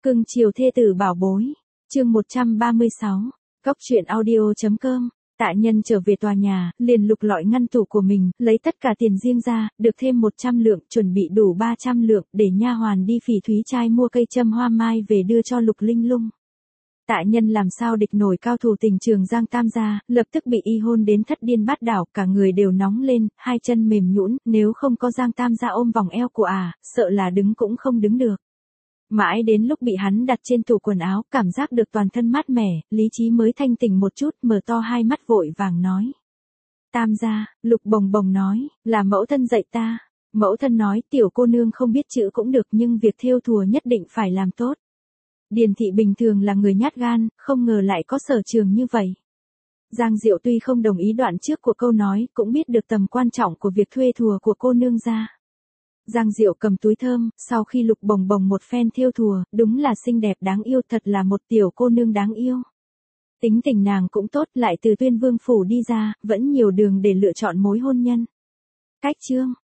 Cưng chiều thê tử bảo bối. Chương 136. Góc truyện audio.com. Tạ Nhân trở về tòa nhà, liền lục lọi ngăn tủ của mình, lấy tất cả tiền riêng ra, được thêm 100 lượng, chuẩn bị đủ 300 lượng, để nha hoàn đi Phỉ Thúy Trai mua cây châm hoa mai về đưa cho Lục Linh Lung. Tạ Nhân làm sao địch nổi cao thủ tình trường Giang Tam gia, lập tức bị y hôn đến thất điên bát đảo, cả người đều nóng lên, hai chân mềm nhũn, nếu không có Giang Tam gia ôm vòng eo của sợ là đứng cũng không đứng được. Mãi đến lúc bị hắn đặt trên tủ quần áo, cảm giác được toàn thân mát mẻ, lý trí mới thanh tỉnh một chút, mở to hai mắt vội vàng nói. Tam gia, Lục Bồng Bồng nói, là mẫu thân dạy ta. Mẫu thân nói tiểu cô nương không biết chữ cũng được nhưng việc thêu thùa nhất định phải làm tốt. Điền thị bình thường là người nhát gan, không ngờ lại có sở trường như vậy. Giang Diệu tuy không đồng ý đoạn trước của câu nói, cũng biết được tầm quan trọng của việc thuê thùa của cô nương gia. Giang Diệu cầm túi thơm, sau khi Lục Bồng Bồng một phen thêu thùa, đúng là xinh đẹp đáng yêu, thật là một tiểu cô nương đáng yêu. Tính tình nàng cũng tốt, lại từ Tuyên Vương phủ đi ra, vẫn nhiều đường để lựa chọn mối hôn nhân. Cách chương,